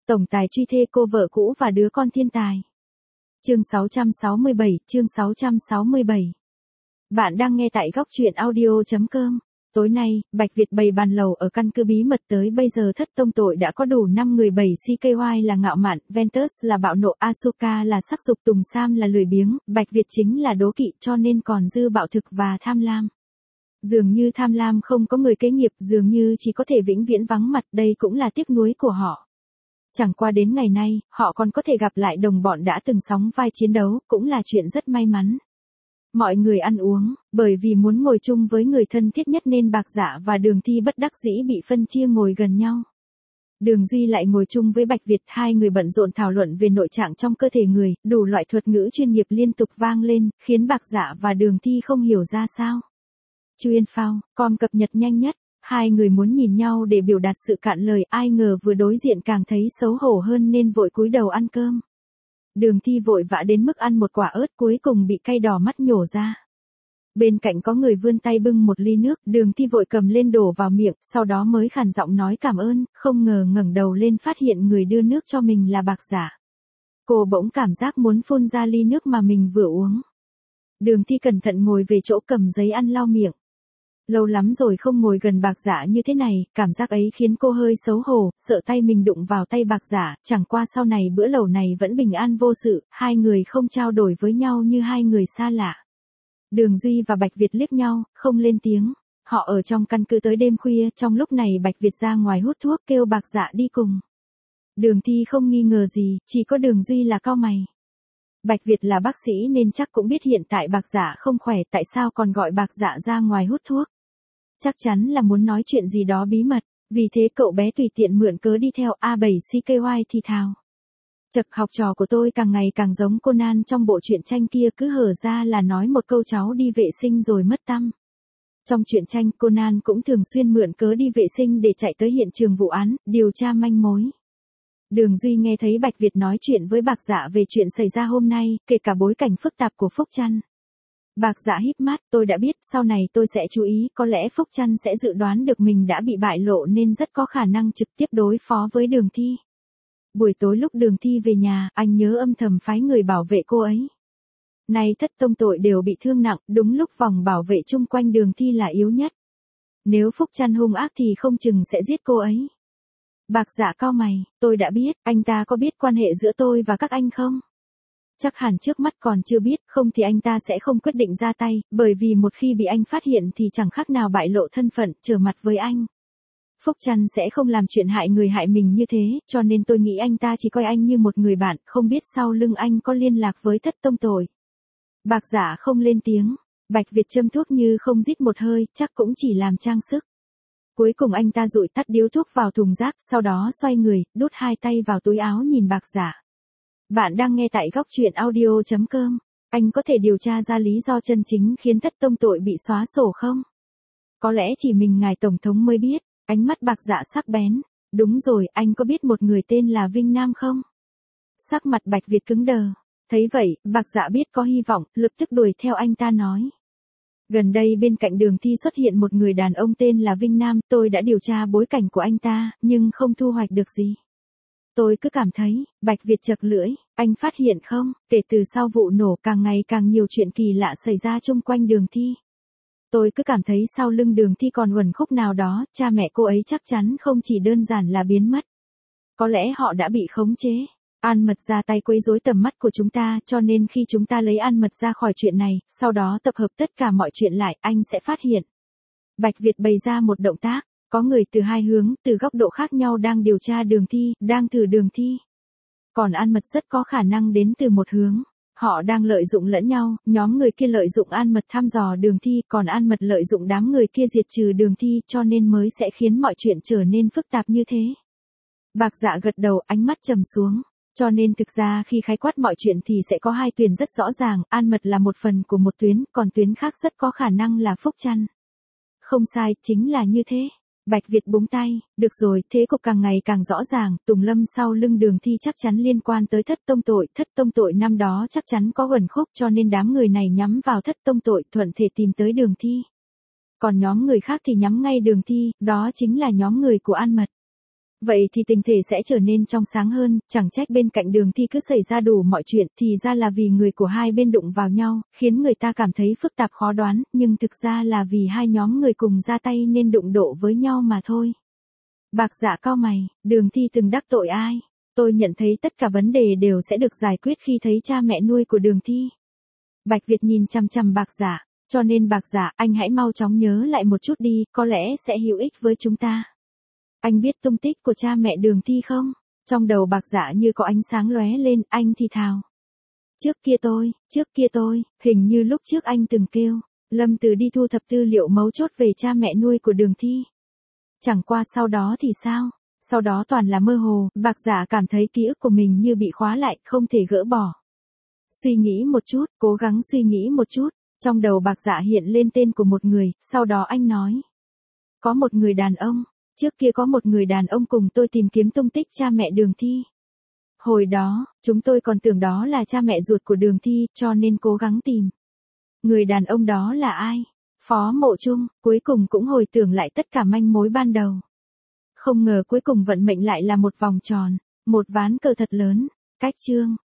Tổng tài truy thê cô vợ cũ và đứa con thiên tài. Chương 667. Bạn đang nghe tại góc truyện audio.com. Tối nay, Bạch Việt bày bàn lầu ở căn cứ bí mật tới bây giờ thất tông tội đã có đủ 5 người. 7 CKY là ngạo mạn, Ventus là bạo nộ, Asuka là sắc dục, Tùng Sam là lười biếng, Bạch Việt chính là đố kỵ, cho nên còn dư bạo thực và tham lam. Dường như tham lam không có người kế nghiệp, dường như chỉ có thể vĩnh viễn vắng mặt, đây cũng là tiếc nuối của họ. Chẳng qua đến ngày nay, họ còn có thể gặp lại đồng bọn đã từng sóng vai chiến đấu, cũng là chuyện rất may mắn. Mọi người ăn uống, bởi vì muốn ngồi chung với người thân thiết nhất nên Bạc Dạ và Đường Thi bất đắc dĩ bị phân chia ngồi gần nhau. Đường Duy lại ngồi chung với Bạch Việt, hai người bận rộn thảo luận về nội trạng trong cơ thể người, đủ loại thuật ngữ chuyên nghiệp liên tục vang lên, khiến Bạc Dạ và Đường Thi không hiểu ra sao. Chuyên phao, com cập nhật nhanh nhất, hai người muốn nhìn nhau để biểu đạt sự cạn lời, ai ngờ vừa đối diện càng thấy xấu hổ hơn nên vội cúi đầu ăn cơm. Đường Thi vội vã đến mức ăn một quả ớt cuối cùng bị cay đỏ mắt nhổ ra. Bên cạnh có người vươn tay bưng một ly nước, Đường Thi vội cầm lên đổ vào miệng, sau đó mới khàn giọng nói cảm ơn, không ngờ ngẩng đầu lên phát hiện người đưa nước cho mình là Bạc Dạ. Cô bỗng cảm giác muốn phun ra ly nước mà mình vừa uống. Đường Thi cẩn thận ngồi về chỗ cầm giấy ăn lau miệng. Lâu lắm rồi không ngồi gần Bạc Dạ như thế này, cảm giác ấy khiến cô hơi xấu hổ, sợ tay mình đụng vào tay Bạc Dạ, chẳng qua sau này bữa lẩu này vẫn bình an vô sự, hai người không trao đổi với nhau như hai người xa lạ. Đường Duy và Bạch Việt liếc nhau, không lên tiếng. Họ ở trong căn cứ tới đêm khuya, trong lúc này Bạch Việt ra ngoài hút thuốc kêu Bạc Dạ đi cùng. Đường Thi không nghi ngờ gì, chỉ có Đường Duy là cau mày. Bạch Việt là bác sĩ nên chắc cũng biết hiện tại Bạc Dạ không khỏe, tại sao còn gọi Bạc Dạ ra ngoài hút thuốc. Chắc chắn là muốn nói chuyện gì đó bí mật, vì thế cậu bé tùy tiện mượn cớ đi theo A7 CKY thì thào. Chật, học trò của tôi càng ngày càng giống Conan trong bộ truyện tranh kia, cứ hở ra là nói một câu cháu đi vệ sinh rồi mất tăm. Trong truyện tranh, Conan cũng thường xuyên mượn cớ đi vệ sinh để chạy tới hiện trường vụ án, điều tra manh mối. Đường Duy nghe thấy Bạch Việt nói chuyện với Bạc Dạ về chuyện xảy ra hôm nay, kể cả bối cảnh phức tạp của Phúc Trăn. Bạc Dạ híp mắt, tôi đã biết, sau này tôi sẽ chú ý, có lẽ Phúc Trăn sẽ dự đoán được mình đã bị bại lộ nên rất có khả năng trực tiếp đối phó với Đường Thi. Buổi tối lúc Đường Thi về nhà, anh nhớ âm thầm phái người bảo vệ cô ấy. Nay thất tông tội đều bị thương nặng, đúng lúc vòng bảo vệ chung quanh Đường Thi là yếu nhất. Nếu Phúc Trăn hung ác thì không chừng sẽ giết cô ấy. Bạc Dạ cau mày, tôi đã biết, anh ta có biết quan hệ giữa tôi và các anh không? Chắc hẳn trước mắt còn chưa biết, không thì anh ta sẽ không quyết định ra tay, bởi vì một khi bị anh phát hiện thì chẳng khác nào bại lộ thân phận, trở mặt với anh. Phúc Trăn sẽ không làm chuyện hại người hại mình như thế, cho nên tôi nghĩ anh ta chỉ coi anh như một người bạn, không biết sau lưng anh có liên lạc với thất tông tội. Bạc Dạ không lên tiếng, Bạch Việt châm thuốc như không rít một hơi, chắc cũng chỉ làm trang sức. Cuối cùng anh ta dụi tắt điếu thuốc vào thùng rác, sau đó xoay người, đút hai tay vào túi áo nhìn Bạc Dạ. Bạn đang nghe tại góc truyện audio.com. Anh có thể điều tra ra lý do chân chính khiến thất tông tội bị xóa sổ không? Có lẽ chỉ mình ngài tổng thống mới biết. Ánh mắt Bạc Dạ sắc bén. Đúng rồi, anh có biết một người tên là Vinh Nam không? Sắc mặt Bạch Việt cứng đờ. Thấy vậy, Bạc Dạ biết có hy vọng, lập tức đuổi theo anh ta nói. Gần đây bên cạnh Đường Thi xuất hiện một người đàn ông tên là Vinh Nam, tôi đã điều tra bối cảnh của anh ta, nhưng không thu hoạch được gì. Tôi cứ cảm thấy, Bạch Việt chật lưỡi, anh phát hiện không, kể từ sau vụ nổ càng ngày càng nhiều chuyện kỳ lạ xảy ra chung quanh Đường Thi. Tôi cứ cảm thấy sau lưng Đường Thi còn uẩn khúc nào đó, cha mẹ cô ấy chắc chắn không chỉ đơn giản là biến mất. Có lẽ họ đã bị khống chế. An Mật ra tay quấy rối tầm mắt của chúng ta, cho nên khi chúng ta lấy An Mật ra khỏi chuyện này, sau đó tập hợp tất cả mọi chuyện lại, anh sẽ phát hiện. Bạch Việt bày ra một động tác. Có người từ hai hướng, từ góc độ khác nhau đang điều tra Đường Thi, đang thử Đường Thi. Còn An Mật rất có khả năng đến từ một hướng. Họ đang lợi dụng lẫn nhau, nhóm người kia lợi dụng An Mật thăm dò Đường Thi, còn An Mật lợi dụng đám người kia diệt trừ Đường Thi, cho nên mới sẽ khiến mọi chuyện trở nên phức tạp như thế. Bạc Dạ gật đầu, ánh mắt trầm xuống. Cho nên thực ra khi khái quát mọi chuyện thì sẽ có hai tuyến rất rõ ràng, An Mật là một phần của một tuyến, còn tuyến khác rất có khả năng là Phúc Trăn. Không sai, chính là như thế. Bạch Việt búng tay, được rồi, thế cục càng ngày càng rõ ràng, Tùng Lâm sau lưng Đường Thi chắc chắn liên quan tới thất tông tội năm đó chắc chắn có uẩn khúc cho nên đám người này nhắm vào thất tông tội thuận thể tìm tới Đường Thi. Còn nhóm người khác thì nhắm ngay Đường Thi, đó chính là nhóm người của An Mật. Vậy thì tình thể sẽ trở nên trong sáng hơn, chẳng trách bên cạnh Đường Thi cứ xảy ra đủ mọi chuyện, thì ra là vì người của hai bên đụng vào nhau, khiến người ta cảm thấy phức tạp khó đoán, nhưng thực ra là vì hai nhóm người cùng ra tay nên đụng độ với nhau mà thôi. Bạc Dạ cau mày, Đường Thi từng đắc tội ai? Tôi nhận thấy tất cả vấn đề đều sẽ được giải quyết khi thấy cha mẹ nuôi của Đường Thi. Bạch Việt nhìn chằm chằm Bạc Dạ, cho nên Bạc Dạ, anh hãy mau chóng nhớ lại một chút đi, có lẽ sẽ hữu ích với chúng ta. Anh biết tung tích của cha mẹ Đường Thi không? Trong đầu Bạc Dạ như có ánh sáng lóe lên, anh thì thào. Trước kia tôi, hình như lúc trước anh từng kêu Lâm Từ đi thu thập tư liệu mấu chốt về cha mẹ nuôi của Đường Thi. Chẳng qua sau đó thì sao? Sau đó toàn là mơ hồ, Bạc Dạ cảm thấy ký ức của mình như bị khóa lại, không thể gỡ bỏ. Suy nghĩ một chút, cố gắng suy nghĩ một chút, trong đầu Bạc Dạ hiện lên tên của một người, sau đó anh nói. Có một người đàn ông, trước kia có một người đàn ông cùng tôi tìm kiếm tung tích cha mẹ Đường Thi. Hồi đó, chúng tôi còn tưởng đó là cha mẹ ruột của Đường Thi, cho nên cố gắng tìm. Người đàn ông đó là ai? Phó Mộ Trung, cuối cùng cũng hồi tưởng lại tất cả manh mối ban đầu. Không ngờ cuối cùng vận mệnh lại là một vòng tròn, một ván cờ thật lớn. Cách chương